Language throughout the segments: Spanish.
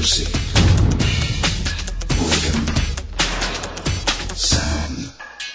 Central City. Boredom. Sound.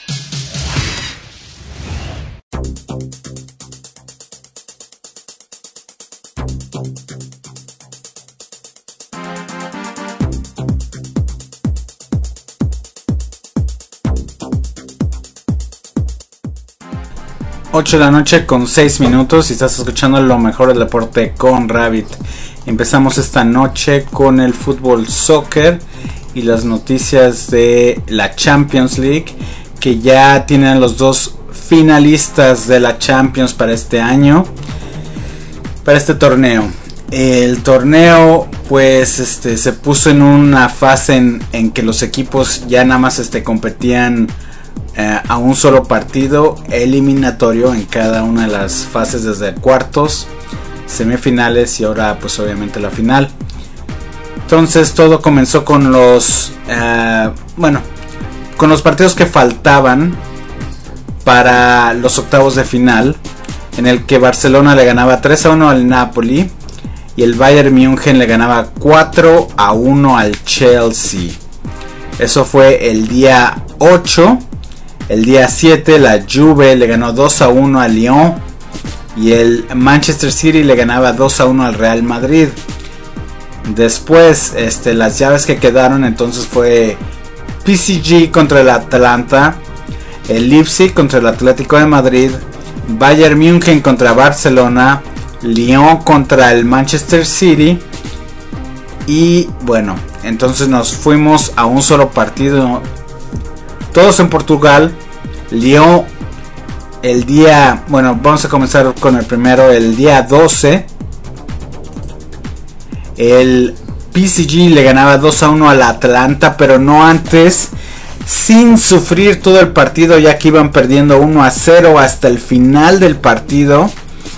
Ocho de la noche con 6 minutos y estás escuchando lo mejor del deporte con Rabbit. Empezamos esta noche con el fútbol soccer y las noticias de la Champions League, que ya tienen los dos finalistas de la Champions para este año, para este torneo. El torneo pues se puso en una fase en que los equipos ya nada más competían a un solo partido eliminatorio en cada una de las fases, desde cuartos, semifinales y ahora pues obviamente la final. Entonces todo comenzó con los con los partidos que faltaban para los octavos de final, en el que Barcelona le ganaba 3-1 al Napoli y el Bayern München le ganaba 4-1 al Chelsea. Eso fue el día 8. El día 7 la Juve le ganó 2-1 al Lyon y el Manchester City le ganaba 2-1 al Real Madrid. Después las llaves que quedaron entonces fue PSG contra el Atalanta, el Leipzig contra el Atlético de Madrid, Bayern München contra Barcelona, Lyon contra el Manchester City. Y bueno, entonces nos fuimos a un solo partido, todos en Portugal. Lyon el día, vamos a comenzar con el primero, el día 12. El PSG le ganaba 2-1 al Atlanta, pero no antes, sin sufrir todo el partido, ya que iban perdiendo 1-0 hasta el final del partido.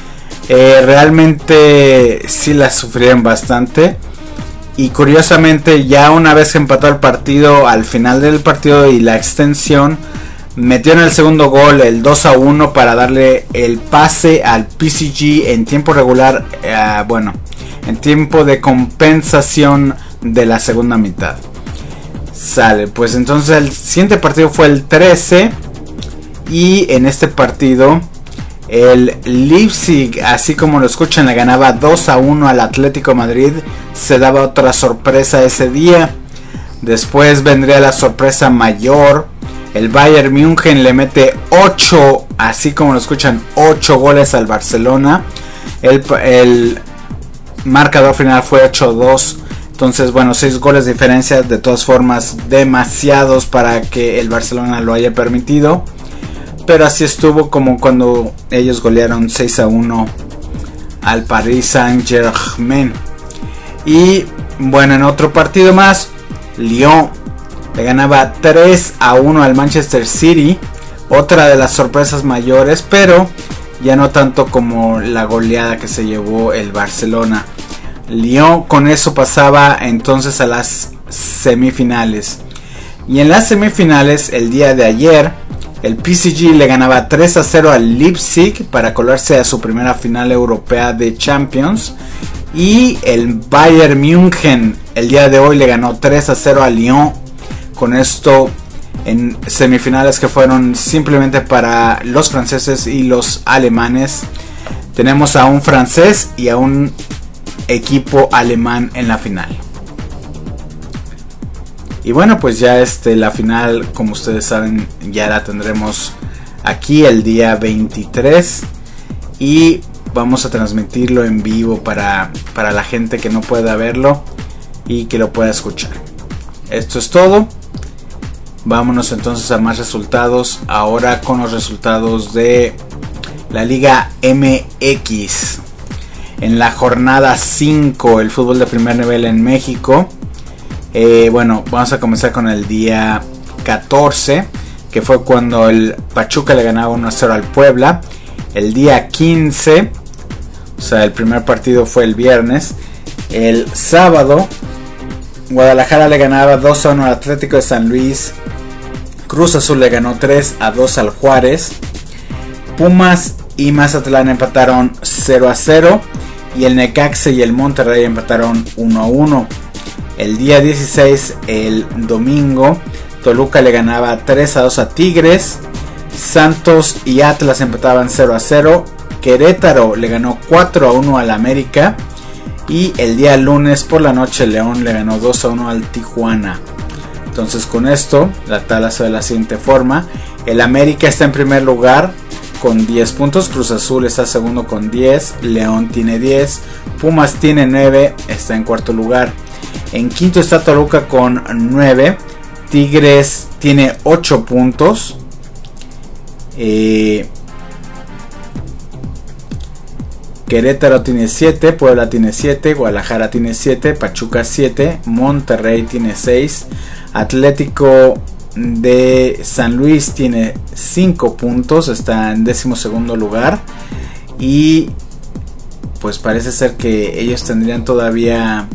Realmente sí la sufrieron bastante. Y curiosamente, ya una vez que empató el partido, al final del partido y la extensión, metieron el segundo gol, el 2-1, para darle el pase al PSG en tiempo regular, en tiempo de compensación de la segunda mitad. Sale, pues entonces el siguiente partido fue el 13. Y en este partido el Leipzig, así como lo escuchan, le ganaba 2-1 al Atlético de Madrid. Se daba otra sorpresa ese día. Después vendría la sorpresa mayor. El Bayern München le mete 8, así como lo escuchan, 8 goles al Barcelona. El marcador final fue 8-2. Entonces 6 goles de diferencia. De todas formas, demasiados para que el Barcelona lo haya permitido. Pero así estuvo, como cuando ellos golearon 6-1 al Paris Saint-Germain. Y en otro partido más, Lyon le ganaba 3-1 al Manchester City. Otra de las sorpresas mayores, pero ya no tanto como la goleada que se llevó el Barcelona. Lyon con eso pasaba entonces a las semifinales. Y en las semifinales, el día de ayer, el PSG le ganaba 3-0 al Leipzig para colarse a su primera final europea de Champions. Y el Bayern München el día de hoy le ganó 3-0 a Lyon. Con esto, en semifinales que fueron simplemente para los franceses y los alemanes, tenemos a un francés y a un equipo alemán en la final. Y pues ya la final, como ustedes saben, ya la tendremos aquí el día 23. Y vamos a transmitirlo en vivo para la gente que no pueda verlo y que lo pueda escuchar. Esto es todo. Vámonos entonces a más resultados. Ahora con los resultados de la Liga MX. En la jornada 5, el fútbol de primer nivel en México. Vamos a comenzar con el día 14, que fue cuando el Pachuca le ganaba 1-0 al Puebla. El día 15, o sea, el primer partido fue el viernes. El sábado, Guadalajara le ganaba 2-1 al Atlético de San Luis. Cruz Azul le ganó 3-2 al Juárez. Pumas y Mazatlán empataron 0-0. Y el Necaxa y el Monterrey empataron 1-1. El día 16, el domingo, Toluca le ganaba 3-2 a Tigres. Santos y Atlas empataban 0-0. Querétaro le ganó 4-1 al América. Y el día lunes por la noche, León le ganó 2-1 al Tijuana. Entonces, con esto la tabla se ve de la siguiente forma. El América está en primer lugar con 10 puntos. Cruz Azul está segundo con 10. León tiene 10. Pumas tiene 9. Está en cuarto lugar. En quinto está Toluca con 9. Tigres tiene 8 puntos. Querétaro tiene 7. Puebla tiene 7. Guadalajara tiene 7. Pachuca 7. Monterrey tiene 6. Atlético de San Luis tiene 5 puntos. Está en 12º lugar. Y pues parece ser que ellos tendrían todavía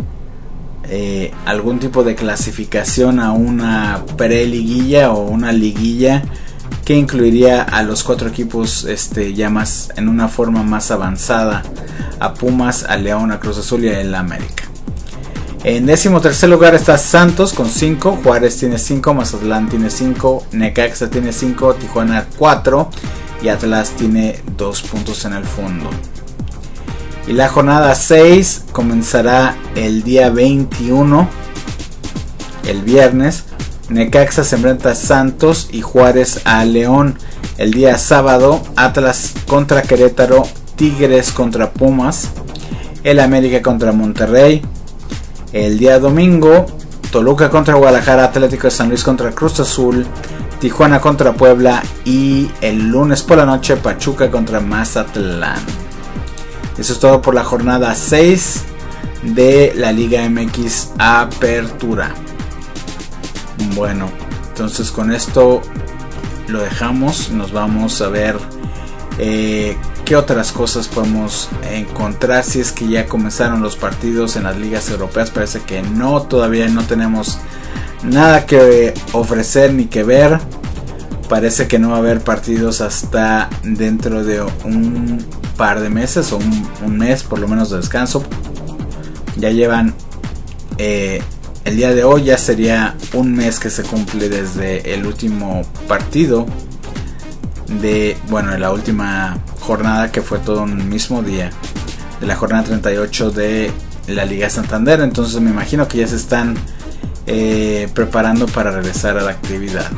algún tipo de clasificación a una preliguilla o una liguilla que incluiría a los 4 equipos ya más en una forma más avanzada, a Pumas, a León, a Cruz Azul y a el América. En 13º lugar está Santos con 5, Juárez tiene 5, Mazatlán tiene 5, Necaxa tiene 5, Tijuana 4 y Atlas tiene 2 puntos en el fondo. Y la jornada 6 comenzará el día 21, el viernes. Necaxa se enfrenta a Santos y Juárez a León. El día sábado, Atlas contra Querétaro, Tigres contra Pumas, el América contra Monterrey. El día domingo, Toluca contra Guadalajara, Atlético de San Luis contra Cruz Azul, Tijuana contra Puebla y el lunes por la noche, Pachuca contra Mazatlán. Eso es todo por la jornada 6 de la Liga MX Apertura. Bueno, entonces con esto lo dejamos. Nos vamos a ver qué otras cosas podemos encontrar si es que ya comenzaron los partidos en las ligas europeas. Parece que no, todavía no tenemos nada que ofrecer ni que ver. Parece que no va a haber partidos hasta dentro de un par de meses o un mes por lo menos de descanso. Ya llevan el día de hoy, ya sería un mes que se cumple desde el último partido de la última jornada, que fue todo un mismo día, de la jornada 38 de la Liga Santander. Entonces me imagino que ya se están preparando para regresar a la actividad.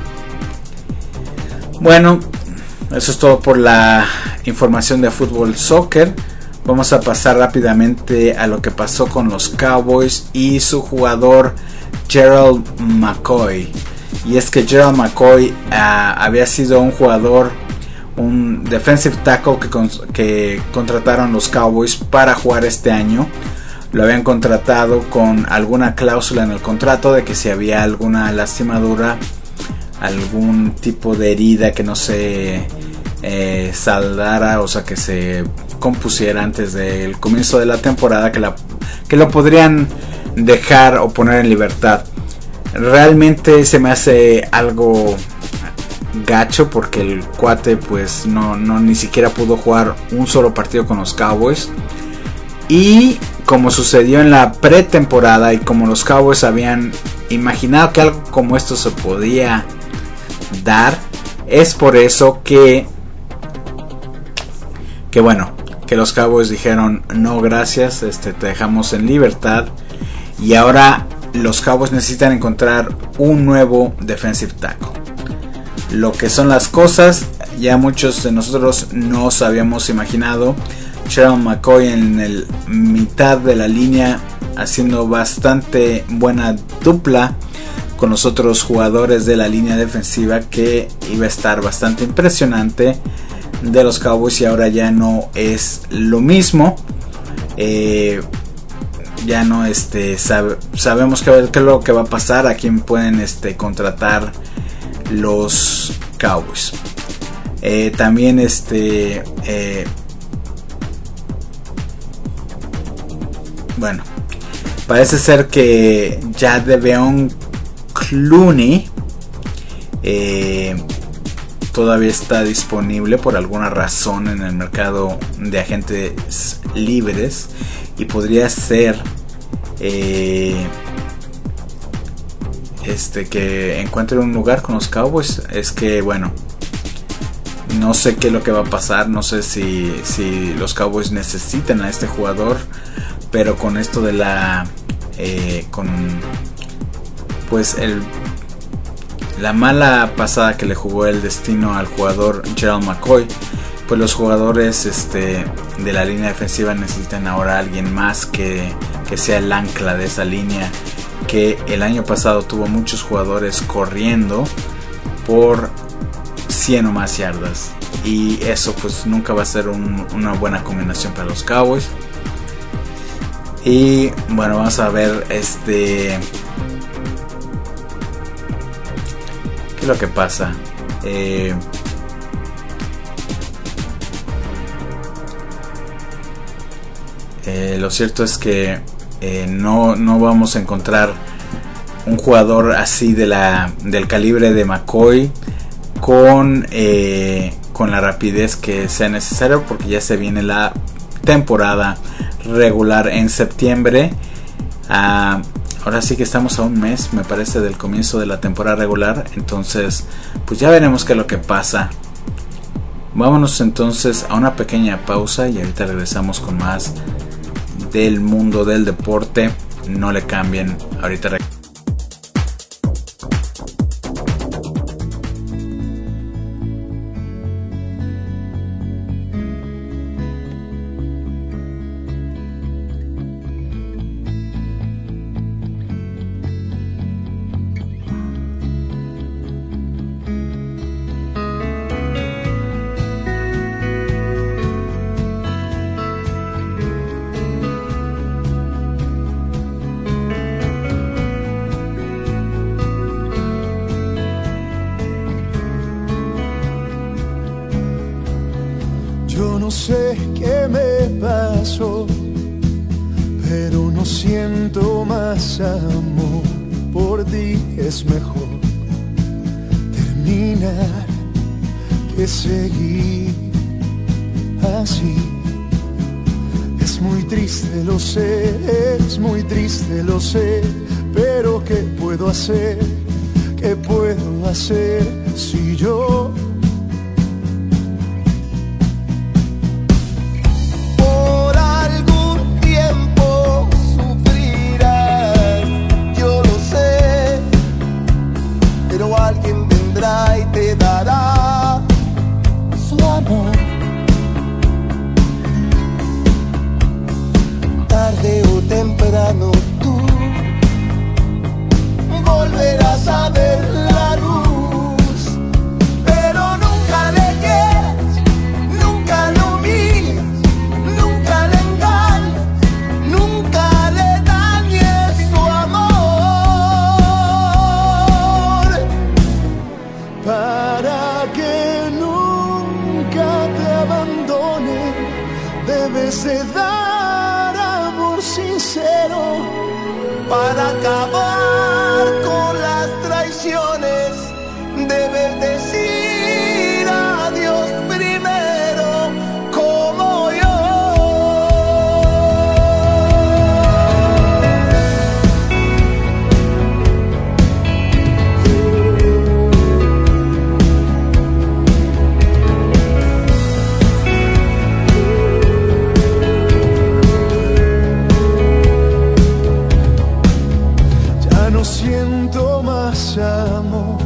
Bueno, eso es todo por la información de fútbol soccer. Vamos a pasar rápidamente a lo que pasó con los Cowboys y su jugador Gerald McCoy. Y es que Gerald McCoy había sido un jugador, un defensive tackle que contrataron los Cowboys para jugar este año. Lo habían contratado con alguna cláusula en el contrato de que si había alguna lastimadura, algún tipo de herida que no se saldara, o sea que se compusiera antes del comienzo de la temporada, que lo podrían dejar o poner en libertad. Realmente se me hace algo gacho porque el cuate pues no ni siquiera pudo jugar un solo partido con los Cowboys. Y como sucedió en la pretemporada y como los Cowboys habían imaginado que algo como esto se podía dar, es por eso que los Cowboys dijeron no gracias, te dejamos en libertad. Y ahora los Cowboys necesitan encontrar un nuevo defensive tackle. Lo que son las cosas, ya muchos de nosotros nos habíamos imaginado. Gerald McCoy en el mitad de la línea, haciendo bastante buena dupla con los otros jugadores de la línea defensiva, que iba a estar bastante impresionante de los Cowboys. Y ahora ya no es lo mismo. Ya no sabemos qué es lo que va a pasar, a quién pueden contratar los Cowboys. También parece ser que Jadeveon Clowney todavía está disponible por alguna razón en el mercado de agentes libres y podría ser que encuentre un lugar con los Cowboys, es que bueno, no sé qué es lo que va a pasar, no sé si los Cowboys necesitan a este jugador, pero con esto de la la mala pasada que le jugó el destino al jugador Gerald McCoy, pues los jugadores de la línea defensiva necesitan ahora a alguien más que sea el ancla de esa línea, que el año pasado tuvo muchos jugadores corriendo por 100 o más yardas, y eso pues nunca va a ser una buena combinación para los Cowboys. Y bueno, vamos a ver qué es lo que pasa. Lo cierto es que no vamos a encontrar un jugador así del calibre de McCoy con la rapidez que sea necesario, porque ya se viene la temporada regular en septiembre. Ahora sí que estamos a un mes, me parece, del comienzo de la temporada regular. Entonces pues ya veremos qué es lo que pasa. Vámonos entonces a una pequeña pausa y ahorita regresamos con más del mundo del deporte. No le cambien, ahorita No sé qué me pasó, pero no siento más amor por ti. Es mejor terminar que seguir así. Es muy triste, lo sé, es muy triste, lo sé, pero ¿qué puedo hacer? ¿Qué puedo hacer si yo alguien vendrá y te dará su amor? Tarde o temprano tú volverás a ver la luz, pero nunca le quieras, nunca lo mires, nunca le engañes, nunca le dañes su amor. Para que nunca te abandone, debes de dar amor sincero. Para acabar con las traiciones, debes decir adiós primero, como yo. No siento más amor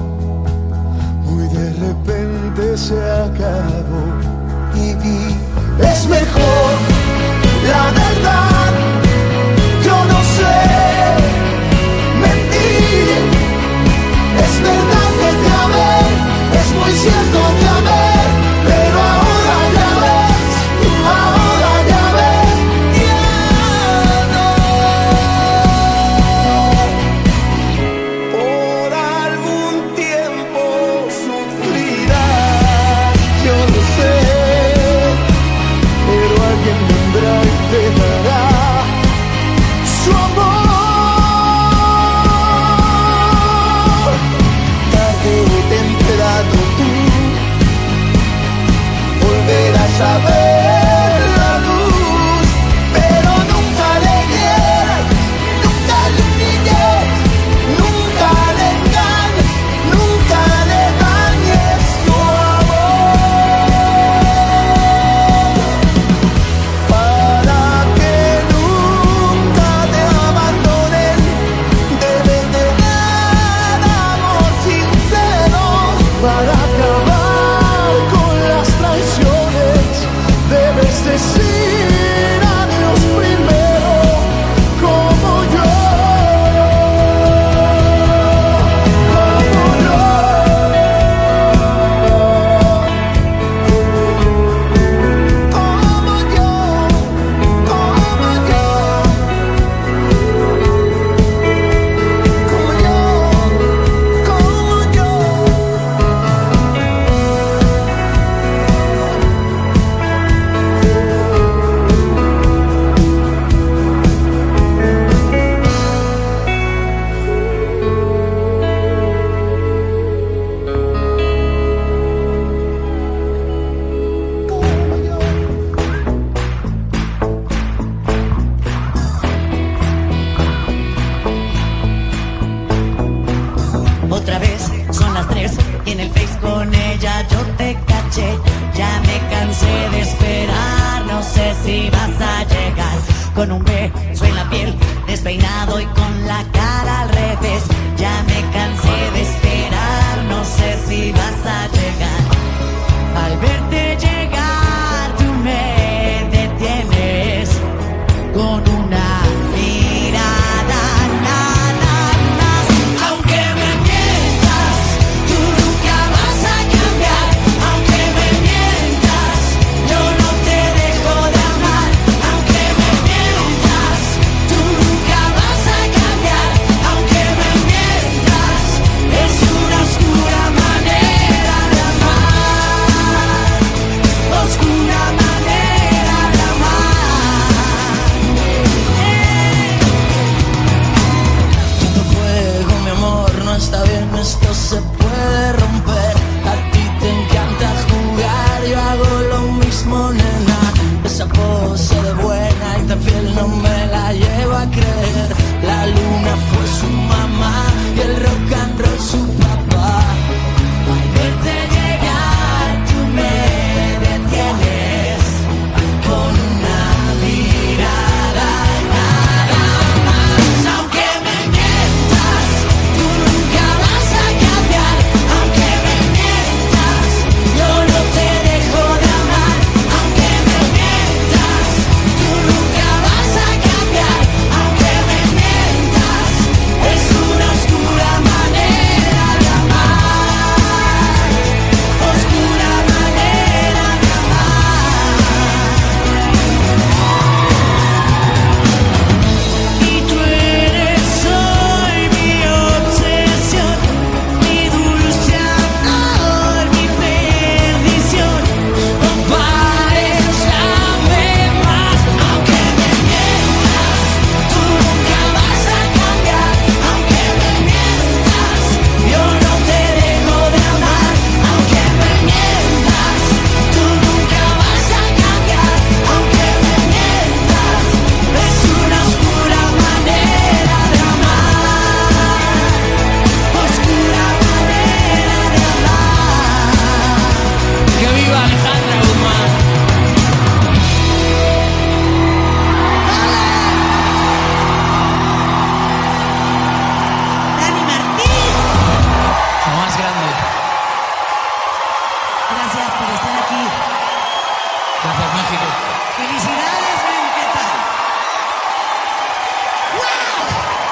con ella yo te caché. Ya me cansé de esperar, no sé si vas a llegar. Con un beso en la piel, despeinado y con la cara al revés. Ya me cansé de esperar, no sé si vas a llegar. Al verte llegar tú me detienes con una mirada nada más. Aunque me mientas, tú nunca vas a cambiar. Aunque me mientas, yo no te dejo de amar. Aunque me mientas, tú nunca vas a cambiar. Aunque me mientas, es una oscura manera de amar. Oscura manera de amar. Tu juego, mi amor, no está bien, esto se puede romper. A ti te encanta jugar, yo hago lo mismo, nena. Esa pose de buena y tan fiel no me la llevo a creer. La luna fue su mamá y el rock and roll su papá. Al verte llegar tú me detienes con una mirada nada más. Aunque me mientas, tú nunca vas a cambiar. Aunque me mientas, yo no te dejo de amar. Aunque me mientas, tú nunca vas a cambiar. Aunque me mientas, es una oscura manera de amar. Oscura manera de amar. Y tú eres hoy mi obsesión, mi dulce amor, mi perdición. No pares, dame más. Aunque me mientas, tú nunca vas a cambiar. Aunque me mientas, yo no te dejo de amar. Aunque me mientas, tú nunca vas a cambiar. Aunque me mientas, es una oscura manera de amar. Oscura manera de amar. ¡Que viva Alejandra Guzmán! ¡Dani Martín! Lo más grande. Gracias por estar aquí. Gracias, México. ¡Felicidades, men! ¿Qué tal? ¡Wow!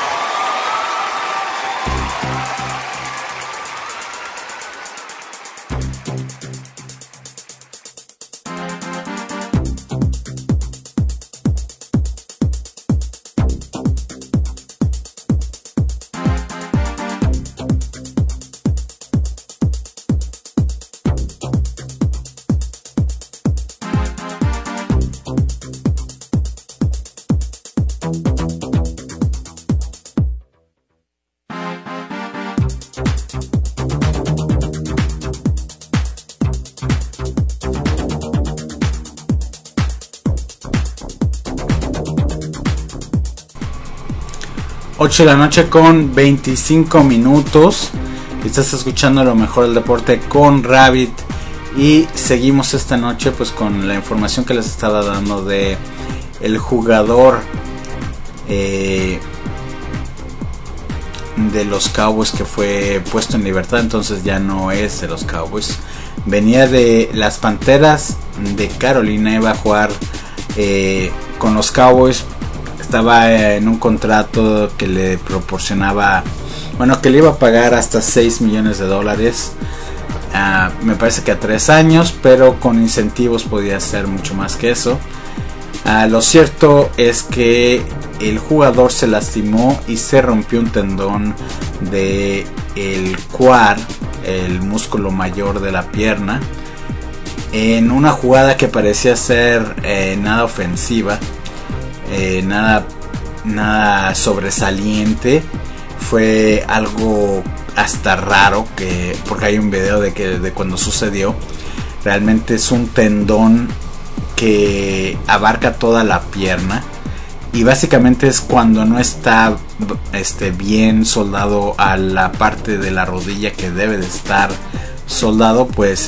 8 de la noche con 25 minutos. Estás escuchando lo mejor del deporte con Rabbit. Y seguimos esta noche pues con la información que les estaba dando de el jugador de los Cowboys que fue puesto en libertad. Entonces ya no es de los Cowboys. Venía de las Panteras de Carolina. Iba a jugar con los Cowboys. Estaba en un contrato que le proporcionaba, bueno, que le iba a pagar hasta $6 millones. Me parece que a 3 años, pero con incentivos podía ser mucho más que eso. Lo cierto es que el jugador se lastimó y se rompió un tendón de el quad, el músculo mayor de la pierna, en una jugada que parecía ser nada ofensiva. Nada sobresaliente. Fue algo hasta raro, porque hay un video de cuando sucedió. Realmente es un tendón que abarca toda la pierna y básicamente es cuando no está bien soldado a la parte de la rodilla que debe de estar soldado, pues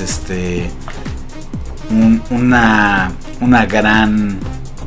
una gran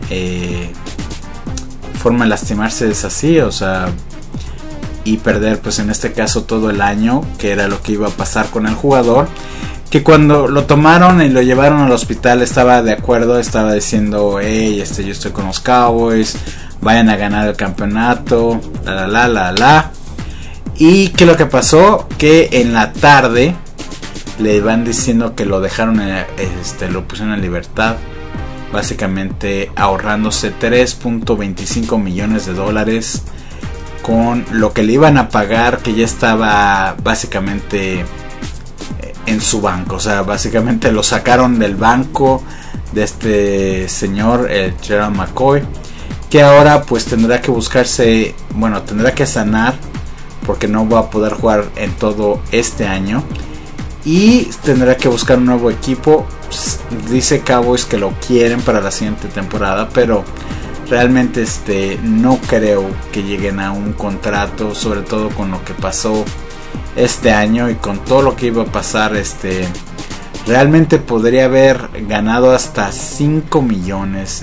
forma de lastimarse es así, o sea, y perder pues en este caso todo el año, que era lo que iba a pasar con el jugador, que cuando lo tomaron y lo llevaron al hospital estaba de acuerdo, estaba diciendo, hey, yo estoy con los Cowboys, vayan a ganar el campeonato, la. Y que lo que pasó, que en la tarde le van diciendo que lo dejaron, lo pusieron en libertad, básicamente ahorrándose $3.25 millones con lo que le iban a pagar, que ya estaba básicamente en su banco. O sea, básicamente lo sacaron del banco de este señor, Gerald McCoy, que ahora pues tendrá que tendrá que sanar, porque no va a poder jugar en todo este año y tendrá que buscar un nuevo equipo. Dice Cowboys que lo quieren para la siguiente temporada, pero realmente no creo que lleguen a un contrato, sobre todo con lo que pasó este año y con todo lo que iba a pasar. Realmente podría haber ganado hasta $5 millones.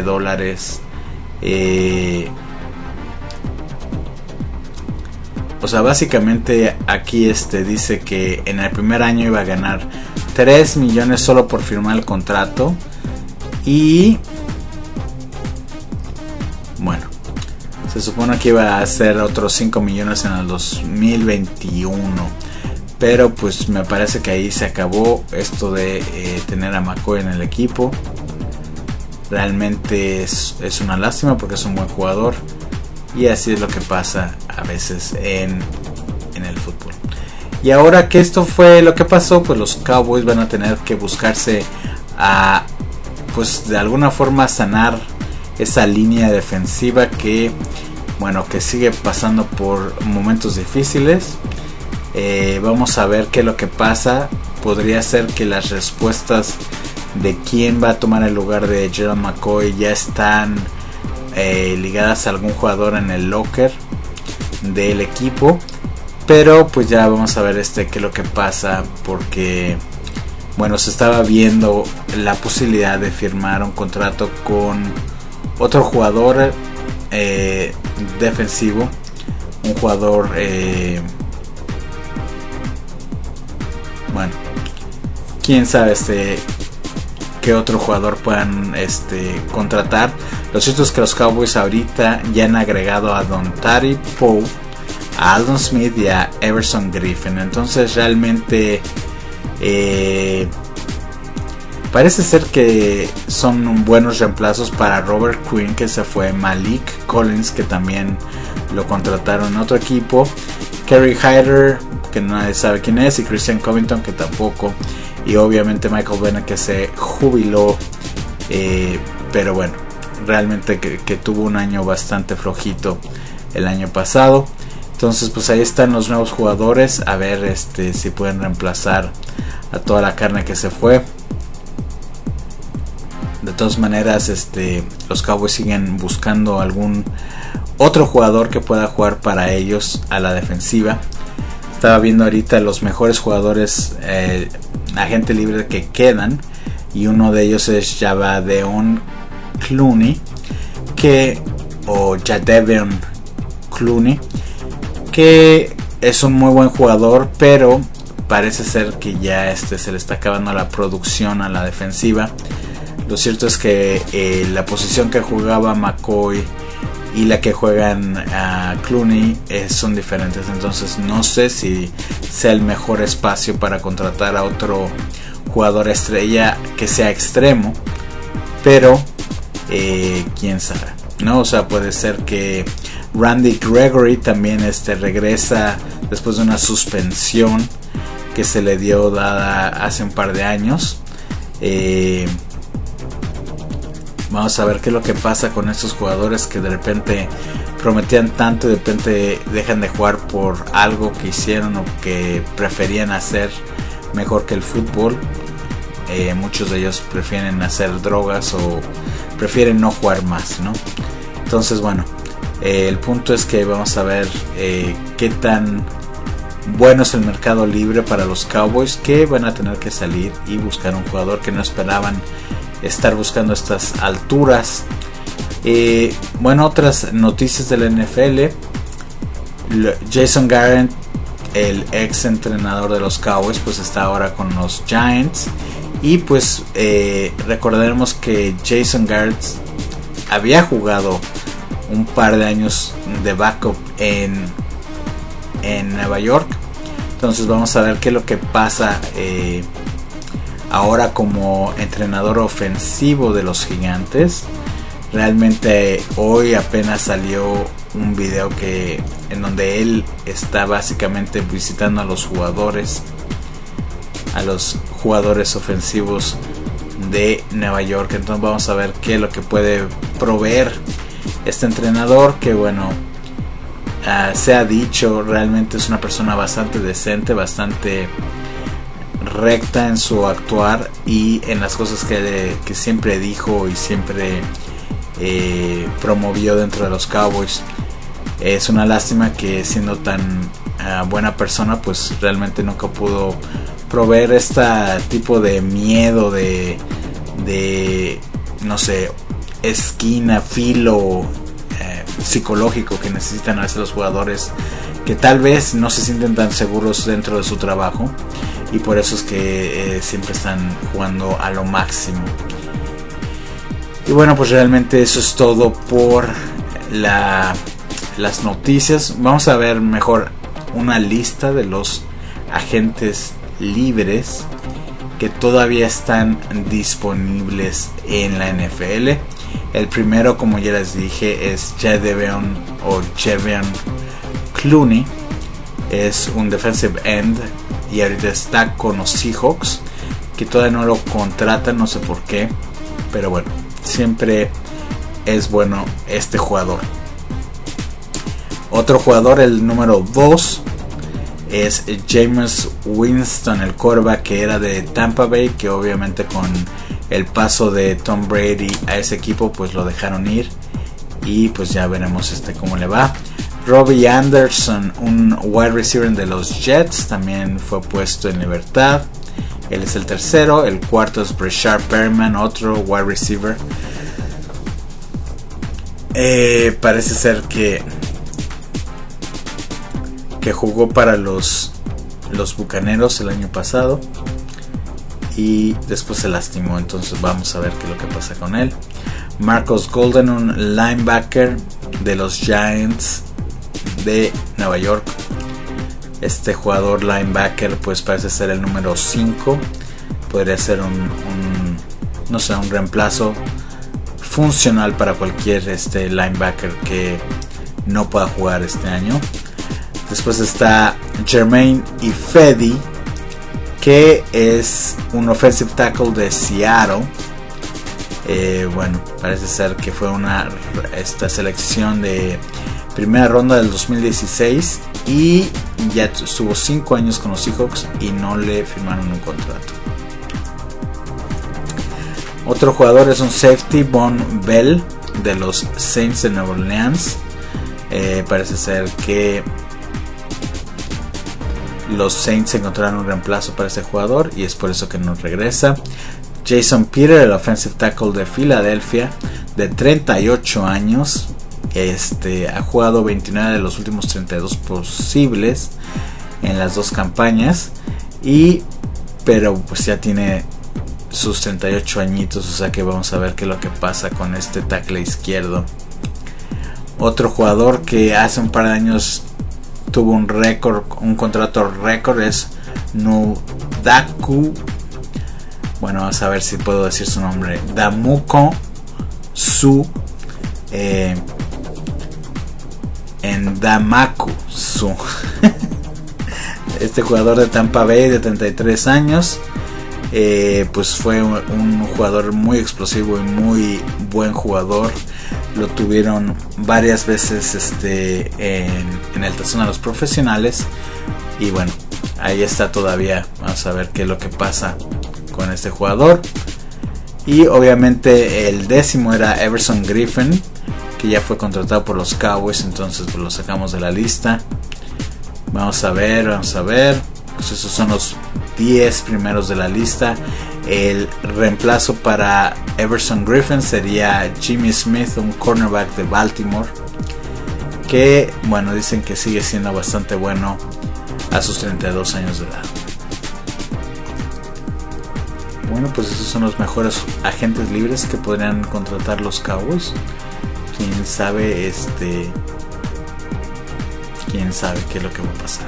O sea, básicamente aquí dice que en el primer año iba a ganar $3 millones solo por firmar el contrato. Y bueno, se supone que iba a hacer otros 5 millones en el 2021. Pero pues me parece que ahí se acabó esto de tener a McCoy en el equipo. Realmente es una lástima, porque es un buen jugador. Y así es lo que pasa a veces en el fútbol. Y ahora que esto fue lo que pasó, pues los Cowboys van a tener que buscarse a, pues de alguna forma, sanar esa línea defensiva que sigue pasando por momentos difíciles. Vamos a ver qué es lo que pasa. Podría ser que las respuestas de quién va a tomar el lugar de Gerald McCoy ya están ligadas a algún jugador en el locker del equipo, pero pues ya vamos a ver qué es lo que pasa, porque se estaba viendo la posibilidad de firmar un contrato con otro jugador defensivo, un jugador quién sabe qué otro jugador puedan contratar. Lo cierto es que los Cowboys ahorita ya han agregado a Dontari Poe, a Aldon Smith y a Everson Griffin. Entonces realmente parece ser que son buenos reemplazos para Robert Quinn, que se fue, Malik Collins, que también lo contrataron en otro equipo, Kerry Hyder, que nadie sabe quién es, y Christian Covington, que tampoco, y obviamente Michael Bennett, que se jubiló, pero realmente que tuvo un año bastante flojito el año pasado. Entonces pues ahí están los nuevos jugadores, a ver si pueden reemplazar a toda la carne que se fue. De todas maneras, los Cowboys siguen buscando algún otro jugador que pueda jugar para ellos a la defensiva. Estaba viendo ahorita los mejores jugadores agente libre que quedan, y uno de ellos es Jadeveon Clowney, Jadeveon Clowney, que es un muy buen jugador, pero parece ser que ya se le está acabando la producción a la defensiva. Lo cierto es que la posición que jugaba McCoy y la que juegan a Clowney son diferentes, entonces no sé si sea el mejor espacio para contratar a otro jugador estrella que sea extremo, pero quién sabe, ¿no? O sea, puede ser que Randy Gregory también regresa después de una suspensión que se le dio dada hace un par de años. Vamos a ver qué es lo que pasa con estos jugadores que de repente prometían tanto y de repente dejan de jugar por algo que hicieron o que preferían hacer mejor que el fútbol. Muchos de ellos prefieren hacer drogas o prefieren no jugar más, ¿no? Entonces el punto es que vamos a ver qué tan bueno es el mercado libre para los Cowboys, que van a tener que salir y buscar un jugador que no esperaban estar buscando a estas alturas. Bueno, otras noticias de la NFL. Jason Garrett, el ex entrenador de los Cowboys, pues está ahora con los Giants. Y pues recordaremos que Jason Garrett había jugado un par de años de backup en Nueva York. Entonces vamos a ver qué es lo que pasa ahora como entrenador ofensivo de los Gigantes. Realmente hoy apenas salió un video en donde él está básicamente visitando a los jugadores ofensivos de Nueva York. Entonces vamos a ver qué es lo que puede proveer este entrenador, que bueno, se ha dicho, realmente es una persona bastante decente, bastante recta en su actuar y en las cosas que siempre dijo y siempre promovió dentro de los Cowboys. Es una lástima que siendo tan buena persona, pues realmente nunca pudo proveer este tipo de miedo, de no sé, esquina, filo psicológico que necesitan a veces los jugadores, que tal vez no se sienten tan seguros dentro de su trabajo, y por eso es que siempre están jugando a lo máximo. Y bueno, pues realmente eso es todo por las noticias. Vamos a ver mejor una lista de los agentes libres que todavía están disponibles en la NFL. El primero, como ya les dije, es Jadeveon Clowney. Es un defensive end y ahorita está con los Seahawks, que todavía no lo contratan, no sé por qué, pero bueno, siempre es bueno este jugador. Otro jugador, el número 2, es Jameis Winston, el quarterback que era de Tampa Bay, que obviamente con el paso de Tom Brady a ese equipo pues lo dejaron ir, y pues ya veremos cómo le va. Robbie Anderson, un wide receiver de los Jets, también fue puesto en libertad. Él es el tercero. El cuarto es Breshad Perriman, otro wide receiver. Parece ser que jugó para los Bucaneros el año pasado y después se lastimó, entonces vamos a ver qué es lo que pasa con él. Marcus Golden, un linebacker de los Giants de Nueva York. Este jugador linebacker pues parece ser el número 5. Podría ser un reemplazo funcional para cualquier linebacker que no pueda jugar este año. Después está Jermaine Ifedi, que es un offensive tackle de Seattle. Bueno, parece ser que fue esta selección de primera ronda del 2016 y ya estuvo 5 años con los Seahawks y no le firmaron un contrato. Otro jugador es un safety, Von Bell, de los Saints de Nueva Orleans. Parece ser que los Saints encontraron un reemplazo para ese jugador y es por eso que no regresa. Jason Peter, el offensive tackle de Filadelfia, de 38 años. Ha jugado 29 de los últimos 32 posibles en las dos campañas, pero pues ya tiene sus 38 añitos, o sea que vamos a ver qué es lo que pasa con este tackle izquierdo. Otro jugador que hace un par de años tuvo un contrato récord es Nudaku. Bueno, vamos a ver si puedo decir su nombre. Damuko Su. En Damaku Su. Este jugador de Tampa Bay de 33 años. Pues fue un jugador muy explosivo y muy buen jugador. Lo tuvieron varias veces en el tazón a los profesionales. Y bueno, ahí está todavía. Vamos a ver qué es lo que pasa con este jugador. Y obviamente el décimo era Everson Griffin, que ya fue contratado por los Cowboys, entonces pues lo sacamos de la lista. Vamos a ver. Pues esos son los 10 primeros de la lista. El reemplazo para Everson Griffin sería Jimmy Smith, un cornerback de Baltimore, que bueno, dicen que sigue siendo bastante bueno a sus 32 años de edad. Bueno, pues esos son los mejores agentes libres que podrían contratar los Cowboys. Quién sabe qué es lo que va a pasar.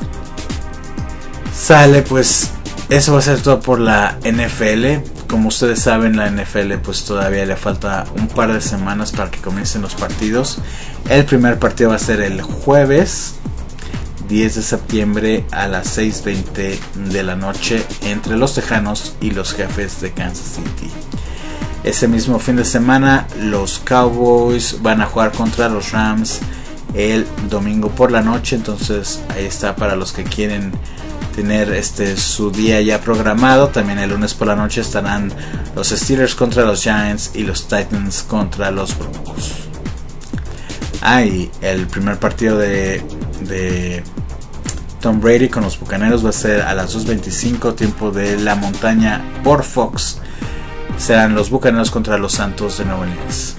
Sale, pues eso va a ser todo por la NFL. Como ustedes saben, la NFL pues todavía le falta un par de semanas para que comiencen los partidos. El primer partido va a ser el jueves 10 de septiembre a las 6:20 de la noche entre los Tejanos y los Jefes de Kansas City. Ese mismo fin de semana los Cowboys van a jugar contra los Rams el domingo por la noche. Entonces ahí está para los que quieren tener su día ya programado. También el lunes por la noche estarán los Steelers contra los Giants y los Titans contra los Broncos. Y el primer partido de Tom Brady con los Bucaneros va a ser a las 2:25 tiempo de la montaña por Fox. Serán los Bucaneros contra los Santos de Nueva Orleans.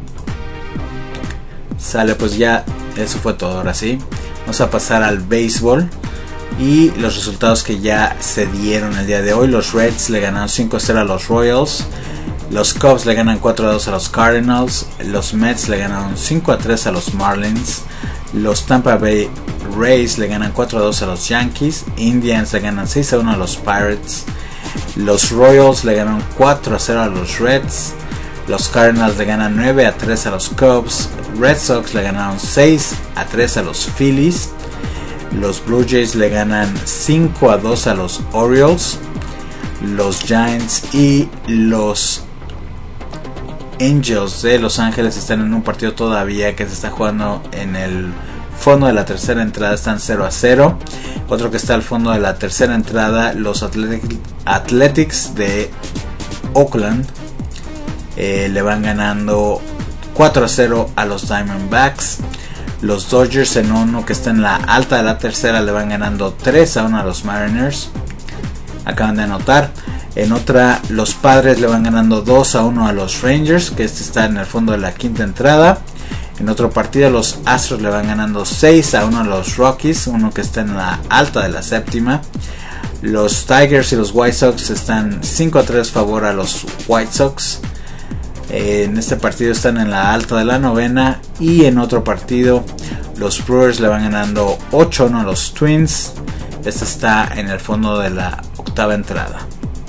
Sale, pues ya eso fue todo. Ahora sí, vamos a pasar al béisbol y los resultados que ya se dieron el día de hoy. Los Reds le ganaron 5-0 a los Royals. Los Cubs le ganan 4-2 a los Cardinals. Los Mets le ganaron 5-3 a los Marlins. Los Tampa Bay Rays le ganan 4-2 a los Yankees. Indians le ganan 6-1 a los Pirates. Los Royals le ganan 4-0 a los Reds. Los Cardinals le ganan 9-3 a los Cubs. Red Sox le ganaron 6-3 a los Phillies. Los Blue Jays le ganan 5-2 a los Orioles. Los Giants y los Angels de Los Ángeles están en un partido todavía que se está jugando en el fondo de la tercera entrada. Están 0-0. Otro que está al fondo de la tercera entrada, los Athletics de Oakland le van ganando 4-0 a los Diamondbacks. Los Dodgers en uno que está en la alta de la tercera le van ganando 3-1 a los Mariners. Acaban de anotar. En otra, los Padres le van ganando 2-1 a los Rangers, que está en el fondo de la quinta entrada. En otro partido, los Astros le van ganando 6-1 a los Rockies, uno que está en la alta de la séptima. Los Tigers y los White Sox están 5-3 favor a los White Sox. En este partido están en la alta de la novena. Y en otro partido, los Brewers le van ganando 8-1 a los Twins. Este está en el fondo de la octava entrada.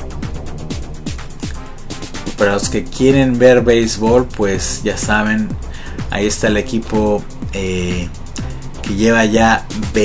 Para los que quieren ver béisbol, pues ya saben, ahí está el equipo que lleva ya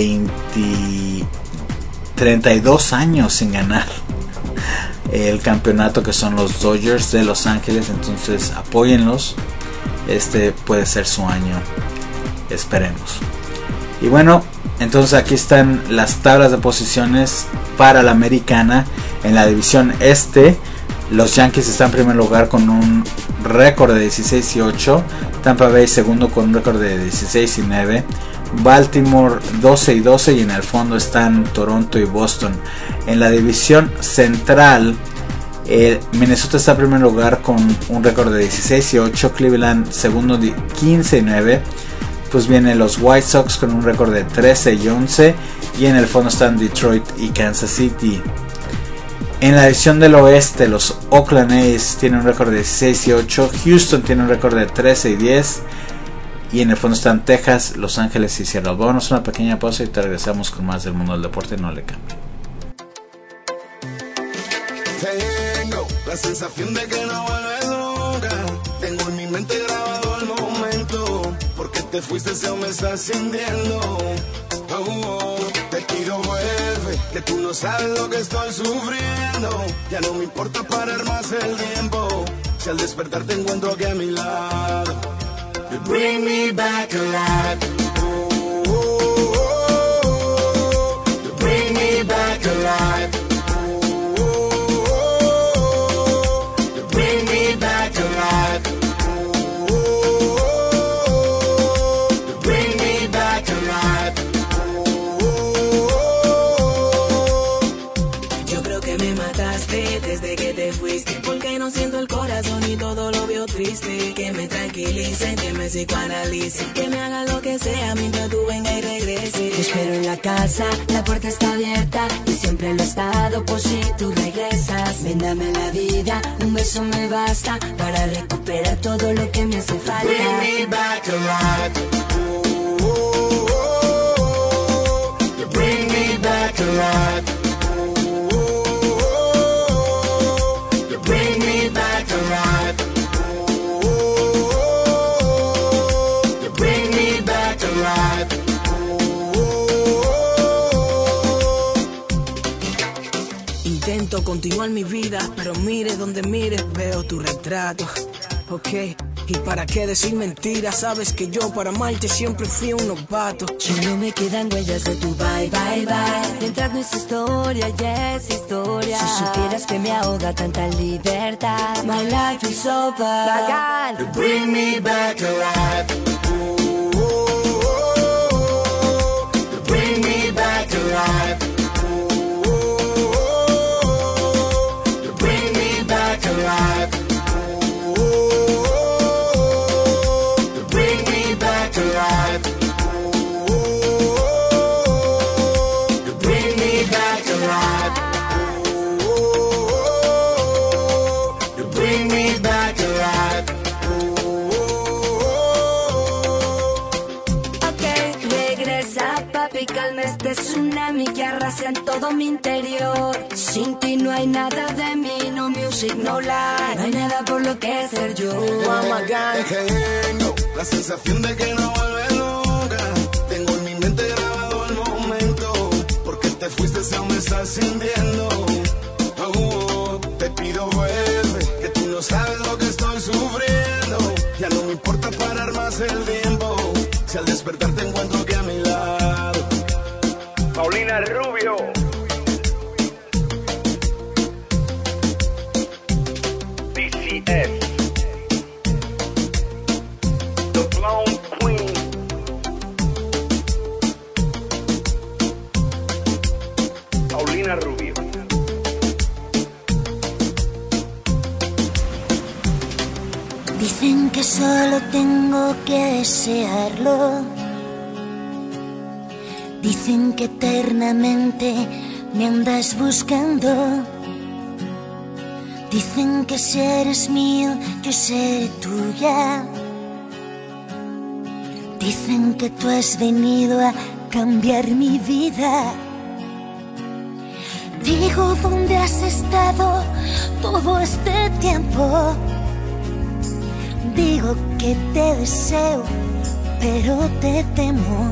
32 años sin ganar el campeonato, que son los Dodgers de Los Ángeles. Entonces apóyenlos, este puede ser su año, esperemos. Y bueno, entonces aquí están las tablas de posiciones para la americana. En la división este, los Yankees están en primer lugar con un récord de 16-8. Tampa Bay segundo con un récord de 16-9. Baltimore 12-12 y en el fondo están Toronto y Boston. En la división central, Minnesota está en primer lugar con un récord de 16-8. Cleveland segundo 15-9. Pues vienen los White Sox con un récord de 13-11 y en el fondo están Detroit y Kansas City. En la división del oeste, los Oakland A's tienen un récord de 16-8. Houston tiene un récord de 13-10. Y en el fondo están Texas, Los Ángeles y Seattle. Vamos a una pequeña pausa y te regresamos con más del mundo del deporte. No le cambie. Tengo la sensación de que no vuelves nunca. Tengo en mi mente grabado el momento. Porque te fuiste, se me está sintiendo. Te tiro, vuelve, que tú no sabes lo que estoy sufriendo. Ya no me importa parar más el tiempo. Si al despertar te encuentro aquí a mi lado. You bring me back alive. You bring me back alive. You bring me back alive. You bring me back alive. me psicoanalice, que me haga lo que sea mientras tú venga y regrese. Te espero en la casa, la puerta está abierta y siempre lo he estado por si tú regresas. Ven, dame la vida, un beso me basta para recuperar todo lo que me hace falta. Bring me back to life. You bring me back to life. You bring me back to life. You bring me back to life. Intento continuar mi vida, pero mire donde mires veo tu retrato. Ok, ¿y para qué decir mentiras? Sabes que yo para amarte siempre fui un novato. Solo me quedan huellas de tu bye, bye, bye. Mientras no es historia, ya es historia. Si supieras que me ahoga tanta libertad. My life is over. Bacán. You bring me back to life. You bring me back to life. You bring me back to life. You bring me back to life. You bring me back to life. You bring me back to life. Ok, regresa papi, calma este tsunami que arrasa en todo mi interior. Sin ti no hay nada de mí, no music, no life. No hay nada por lo que ser yo. Es que tengo la sensación de que no vuelve nunca. Tengo en mi mente grabado el momento. Porque te fuiste, se me está sintiendo. Te pido vuelve, que tú no sabes lo que estoy sufriendo. Ya no me importa parar más el tiempo. Si al despertar te encuentro que a mi lado Paulina Rubio. DCS, The Blonde Queen. Paulina Rubio. Dicen que solo tengo que desearlo. Dicen que eternamente me andas buscando. Dicen que si eres mío, yo seré tuya. Dicen que tú has venido a cambiar mi vida. Digo, ¿dónde has estado todo este tiempo? Digo que te deseo, pero te temo.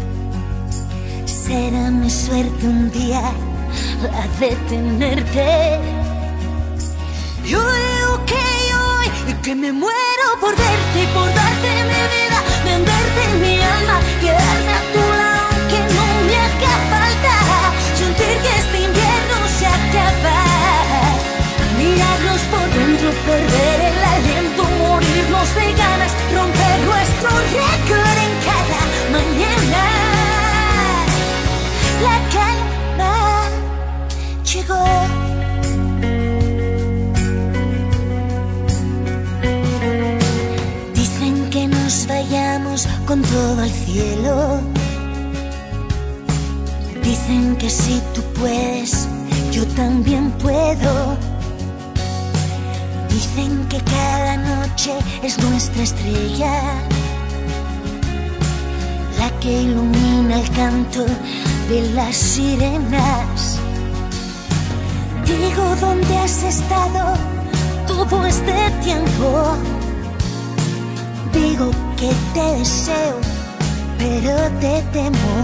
Será mi suerte un día la de tenerte. Yo digo que hoy y que me muero por verte y por darte mi vida, venderte mi alma, quedarme a tu lado aunque no me haga falta. Sentir que este invierno se acaba. Mirarnos por dentro, perder el aliento, morirnos de ganas, romper nuestro récord en cada mañana. La calma llegó. Dicen que nos vayamos con todo al cielo. Dicen que si tú puedes, yo también puedo. Dicen que cada noche es nuestra estrella, la que ilumina el canto de las sirenas. Digo, ¿dónde has estado todo este tiempo? Digo que te deseo, pero te temo.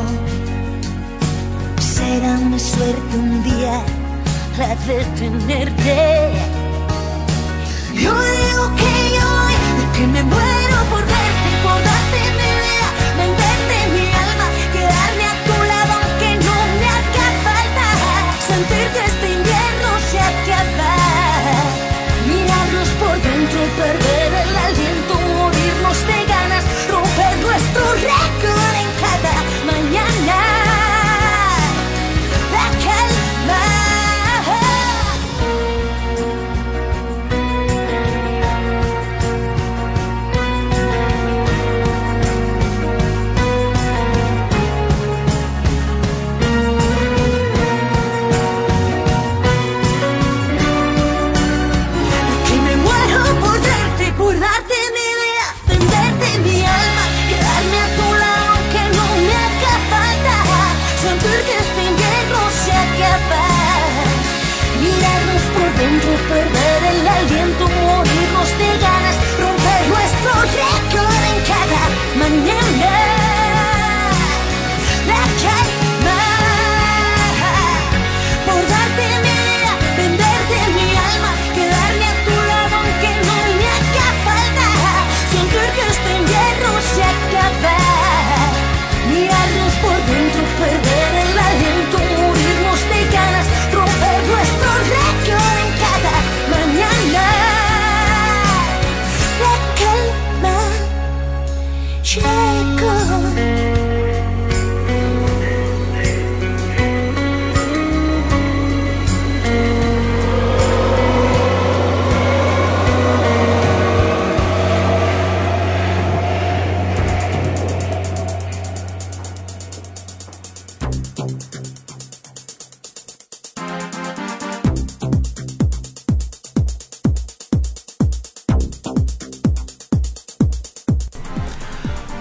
Será mi suerte un día la de tenerte. Yo digo que hoy, que me muero por verte, por darte mi vida, venderte mi alma, quedarme a tu lado aunque no me haga falta. Sentir que este invierno se acaba. Mirarnos por dentro, perder el aliento, morirnos de ganas, romper nuestro récord en cada mañana. La calma.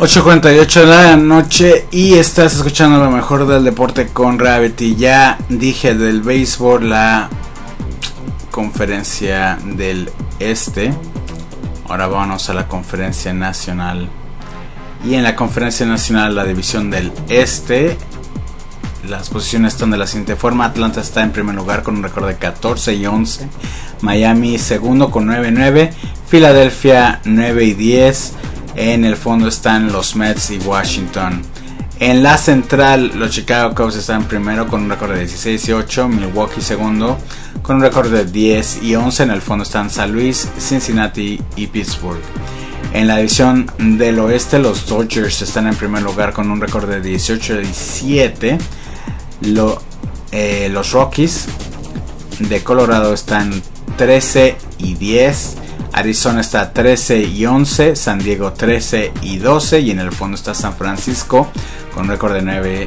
8:48 de la noche y estás escuchando lo mejor del deporte con Gravity. Ya dije del béisbol, la conferencia del este. Ahora vámonos a la conferencia nacional. Y en la conferencia nacional, la división del este, las posiciones están de la siguiente forma. Atlanta está en primer lugar con un récord de 14-11. Miami segundo con 9-9. Filadelfia 9-10. En el fondo están los Mets y Washington. En la central, los Chicago Cubs están primero con un récord de 16-8. Milwaukee segundo con un récord de 10-11. En el fondo están San Luis, Cincinnati y Pittsburgh. En la división del oeste, los Dodgers están en primer lugar con un récord de 18-7. Los Rockies de Colorado están 13-10. Arizona está 13-11, San Diego 13-12 y en el fondo está San Francisco con un récord de 9-16.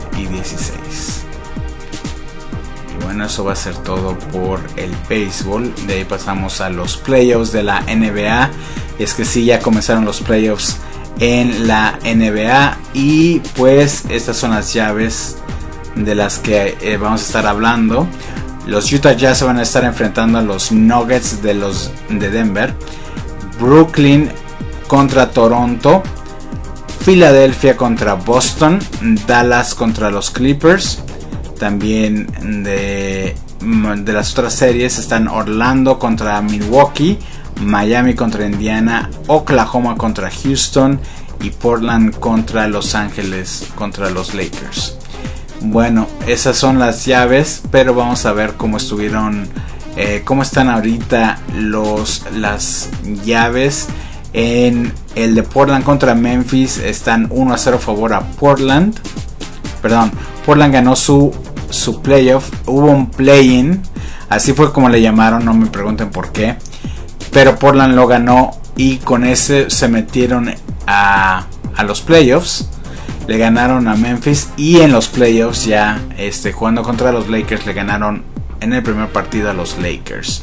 Y bueno, eso va a ser todo por el béisbol. De ahí pasamos a los playoffs de la NBA. Y es que sí, ya comenzaron los playoffs en la NBA y pues estas son las llaves de las que vamos a estar hablando. Los Utah Jazz se van a estar enfrentando a los Nuggets de Denver. Brooklyn contra Toronto. Filadelfia contra Boston. Dallas contra los Clippers. También de las otras series están Orlando contra Milwaukee. Miami contra Indiana. Oklahoma contra Houston. Y Portland contra Los Ángeles contra los Lakers. Bueno, esas son las llaves, pero vamos a ver cómo estuvieron, cómo están ahorita las llaves. En el de Portland contra Memphis están 1-0 a favor a Portland. Perdón, Portland ganó su playoff. Hubo un play-in, así fue como le llamaron, no me pregunten por qué. Pero Portland lo ganó y con ese se metieron a los playoffs. Le ganaron a Memphis y en los playoffs ya jugando contra los Lakers le ganaron en el primer partido a los Lakers.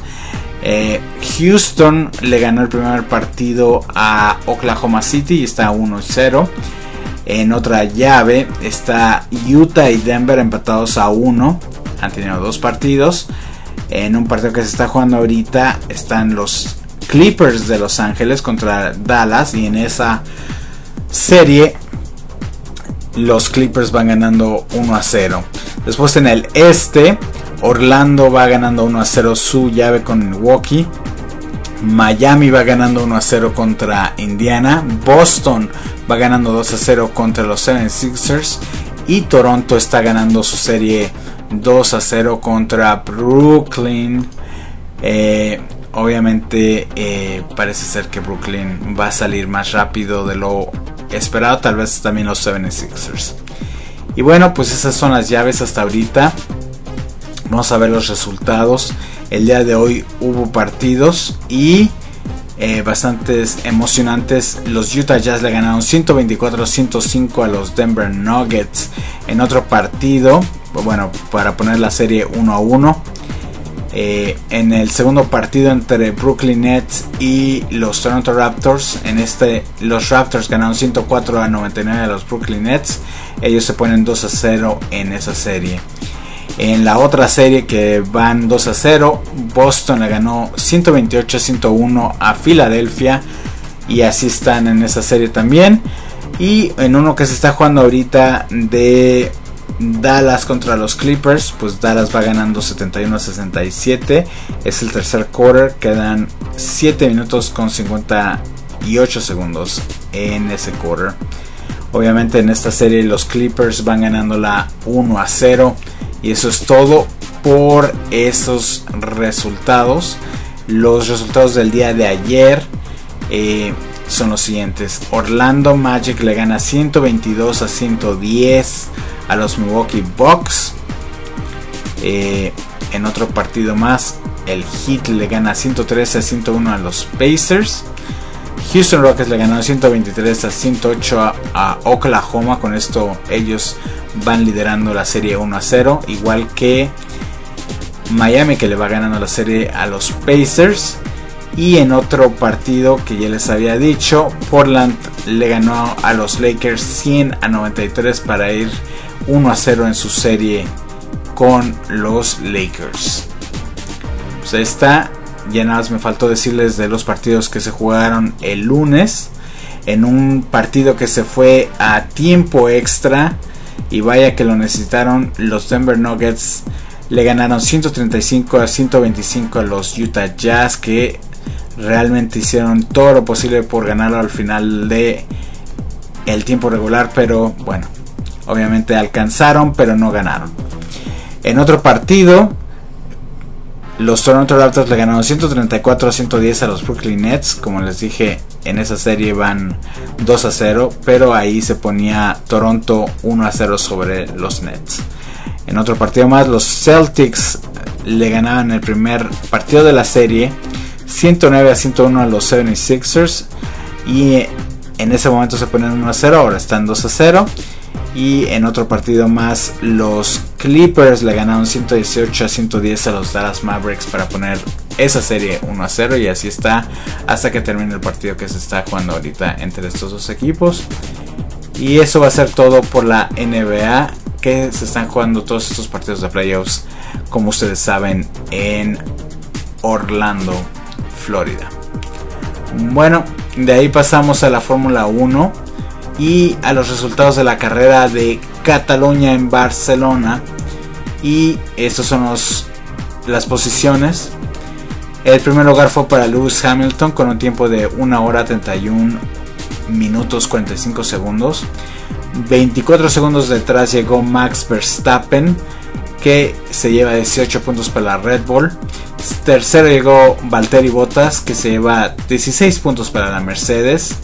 Houston le ganó el primer partido a Oklahoma City y está 1-0. En otra llave está Utah y Denver empatados a 1. Han tenido dos partidos. En un partido que se está jugando ahorita están los Clippers de Los Ángeles contra Dallas y en esa serie los Clippers van ganando 1-0. Después en el este, Orlando va ganando 1-0 su llave con Milwaukee. Miami va ganando 1-0 contra Indiana. Boston va ganando 2-0 contra los 76ers. Y Toronto está ganando su serie 2-0 contra Brooklyn. Obviamente parece ser que Brooklyn va a salir más rápido de lo esperado, tal vez también los 76ers. Y bueno, pues esas son las llaves hasta ahorita. Vamos a ver los resultados. El día de hoy hubo partidos y bastantes emocionantes. Los Utah Jazz le ganaron 124-105 a los Denver Nuggets en otro partido, bueno, para poner la serie 1-1. En el segundo partido entre Brooklyn Nets y los Toronto Raptors, los Raptors ganaron 104-99 a los Brooklyn Nets. Ellos se ponen 2-0 en esa serie. En la otra serie que van 2-0, Boston le ganó 128-101 a Filadelfia y así están en esa serie también. Y en uno que se está jugando ahorita de Dallas contra los Clippers, pues Dallas va ganando 71-67. Es el tercer quarter, quedan 7 minutos con 58 segundos en ese quarter. Obviamente en esta serie los Clippers van ganándola 1-0 y eso es todo por esos resultados. Los resultados del día de ayer son los siguientes. Orlando Magic le gana 122-110 a los Milwaukee Bucks. En otro partido más, el Heat le gana 113-101 a los Pacers. Houston Rockets le ganaron 123-108 a Oklahoma. Con esto ellos van liderando la serie 1-0, igual que Miami, que le va ganando la serie a los Pacers. Y en otro partido que ya les había dicho, Portland le ganó a los Lakers 100-93 para ir 1-0 en su serie con los Lakers. Pues ahí está. Ya nada más me faltó decirles de los partidos que se jugaron el lunes. En un partido que se fue a tiempo extra, y vaya que lo necesitaron, los Denver Nuggets le ganaron 135-125 a los Utah Jazz, que realmente hicieron todo lo posible por ganarlo al final de el tiempo regular, pero bueno, obviamente alcanzaron pero no ganaron. En otro partido, los Toronto Raptors le ganaron 134-110 a los Brooklyn Nets. Como les dije, en esa serie van 2-0, pero ahí se ponía Toronto 1-0 sobre los Nets. En otro partido más, los Celtics le ganaban el primer partido de la serie 109-101 a los 76ers, y en ese momento se ponen 1-0, ahora están 2-0. Y en otro partido más, los Clippers le ganaron 118-110 a los Dallas Mavericks para poner esa serie 1-0, y así está hasta que termine el partido que se está jugando ahorita entre estos dos equipos. Y eso va a ser todo por la NBA, que se están jugando todos estos partidos de playoffs, como ustedes saben, en Orlando, Florida. Bueno, de ahí pasamos a la Fórmula 1 y a los resultados de la carrera de Cataluña en Barcelona. Y estos son las posiciones. El primer lugar fue para Lewis Hamilton con un tiempo de 1 hora 31 minutos 45 segundos. 24 segundos detrás llegó Max Verstappen, que se lleva 18 puntos para la Red Bull. Tercero llegó Valtteri Bottas, que se lleva 16 puntos para la Mercedes.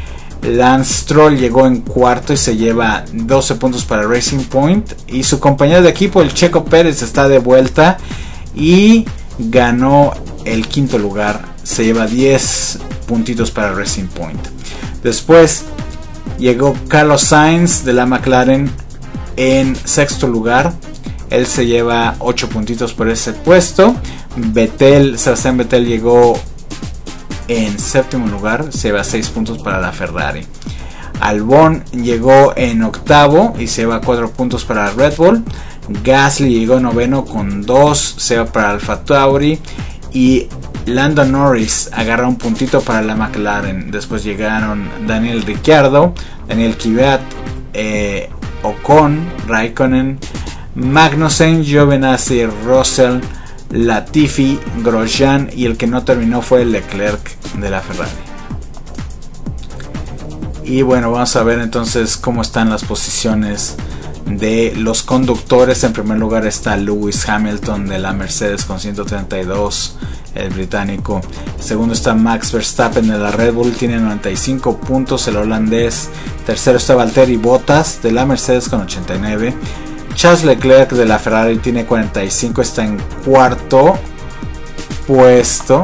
Lance Stroll llegó en cuarto y se lleva 12 puntos para Racing Point. Y su compañero de equipo, el Checo Pérez, está de vuelta y ganó el quinto lugar. Se lleva 10 puntitos para Racing Point. Después llegó Carlos Sainz de la McLaren en sexto lugar. Él se lleva 8 puntitos por ese puesto. Sebastián Vettel llegó en séptimo lugar, se lleva 6 puntos para la Ferrari. Albon llegó en octavo y se lleva 4 puntos para la Red Bull. Gasly llegó noveno con 2, se va para Alfa Tauri. Y Lando Norris agarra un puntito para la McLaren. Después llegaron Daniel Ricciardo, Daniel Kvyat, Ocon, Raikkonen, Magnussen, Giovinazzi, Russell, Latifi, Grosjean, y el que no terminó fue Leclerc de la Ferrari. Y bueno, vamos a ver entonces cómo están las posiciones de los conductores. En primer lugar está Lewis Hamilton de la Mercedes con 132, el británico. Segundo está Max Verstappen de la Red Bull, tiene 95 puntos, el holandés. Tercero está Valtteri Bottas de la Mercedes con 89. Charles Leclerc de la Ferrari tiene 45, está en cuarto puesto.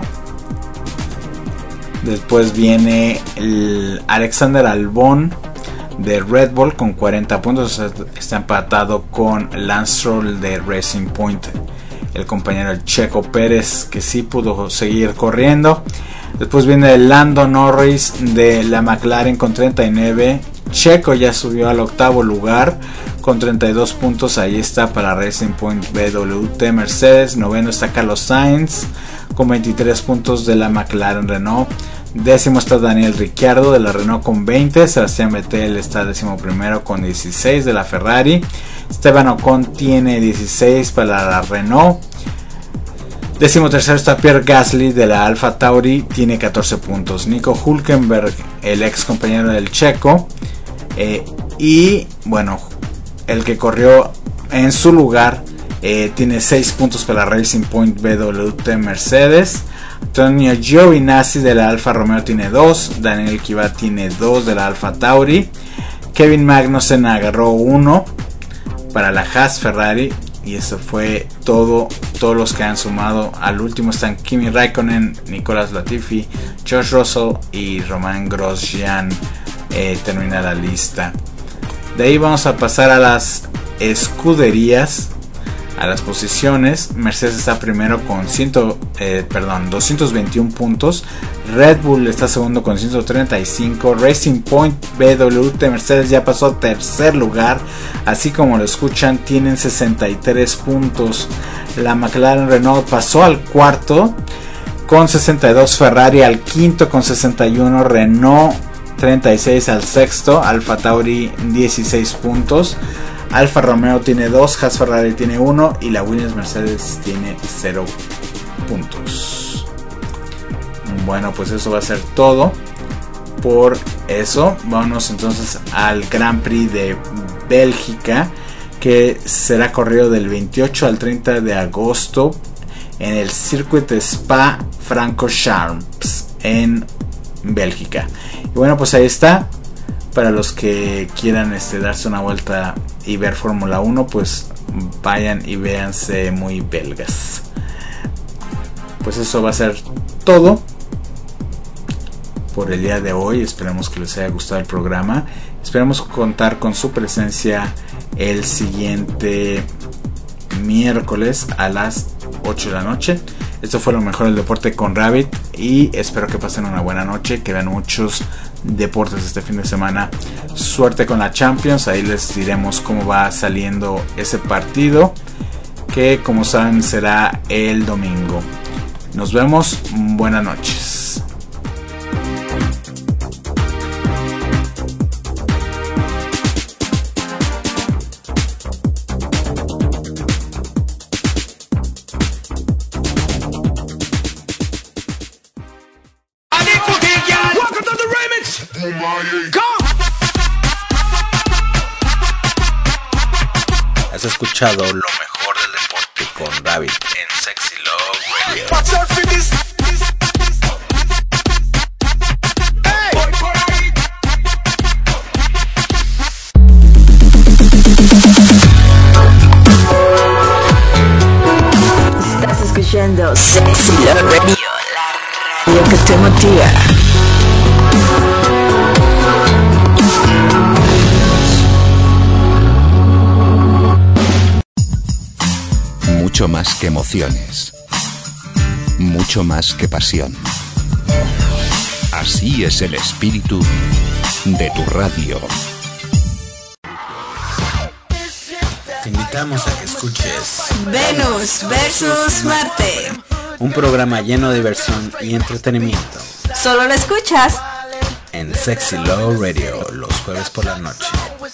Después viene el Alexander Albon de Red Bull con 40 puntos, está empatado con Lance Stroll de Racing Point, el compañero del Checo Pérez, que sí pudo seguir corriendo. Después viene Lando Norris de la McLaren con 39. Checo ya subió al octavo lugar con 32 puntos, ahí está para Racing Point BWT Mercedes. Noveno está Carlos Sainz con 23 puntos de la McLaren Renault. Décimo está Daniel Ricciardo de la Renault con 20. Sebastián Vettel está décimo primero con 16 de la Ferrari. Esteban Ocon tiene 16 para la Renault. Décimo tercero está Pierre Gasly de la Alfa Tauri, tiene 14 puntos. Nico Hülkenberg, el ex compañero del Checo, y bueno, el que corrió en su lugar, tiene 6 puntos para Racing Point BWT Mercedes. Antonio Giovinazzi de la Alfa Romeo tiene 2. Daniel Kvyat tiene 2 de la Alfa Tauri. Kevin Magnussen agarró 1 para la Haas Ferrari. Y eso fue todo. Todos los que han sumado al último están Kimi Raikkonen, Nicolas Latifi, George Russell y Romain Grosjean. Termina la lista. De ahí vamos a pasar a las escuderías. a las posiciones. Mercedes está primero con 221 puntos. Red Bull está segundo con 135. Racing Point BWT Mercedes ya pasó a tercer lugar, así como lo escuchan, tienen 63 puntos. La McLaren Renault pasó al cuarto con 62. Ferrari al quinto con 61. Renault 36 al sexto. Alfa Tauri 16 puntos. Alfa Romeo tiene 2, Haas Ferrari tiene 1 y la Williams Mercedes tiene 0 puntos. Bueno, pues eso va a ser todo por eso. Vámonos entonces al Grand Prix de Bélgica, que será corrido del 28 al 30 de agosto en el Circuit Spa-Francorchamps en Bélgica. Y bueno, pues ahí está. Para los que quieran darse una vuelta y ver Fórmula 1, pues vayan y véanse muy belgas. Pues eso va a ser todo por el día de hoy. Esperemos que les haya gustado el programa. Esperemos contar con su presencia el siguiente miércoles a las 8 de la noche. Esto fue lo mejor del deporte con Rabbit y espero que pasen una buena noche, que vean muchos deportes este fin de semana. Suerte con la Champions, ahí les diremos cómo va saliendo ese partido, que como saben será el domingo. Nos vemos, buenas noches. Has escuchado lo mejor del deporte con David en Sexy Love Radio. Estás escuchando Sexy Love Radio, la radio que te motiva. Mucho más que emociones, mucho más que pasión. Así es el espíritu de tu radio. Te invitamos a que escuches Venus versus Marte. un programa lleno de diversión y entretenimiento Solo lo escuchas en Sexy Love Radio los jueves por la noche.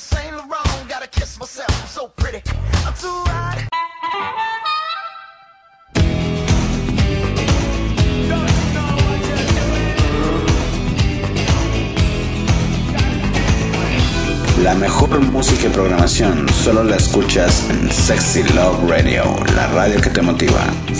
La mejor música y programación solo la escuchas en Sexy Love Radio, la radio que te motiva.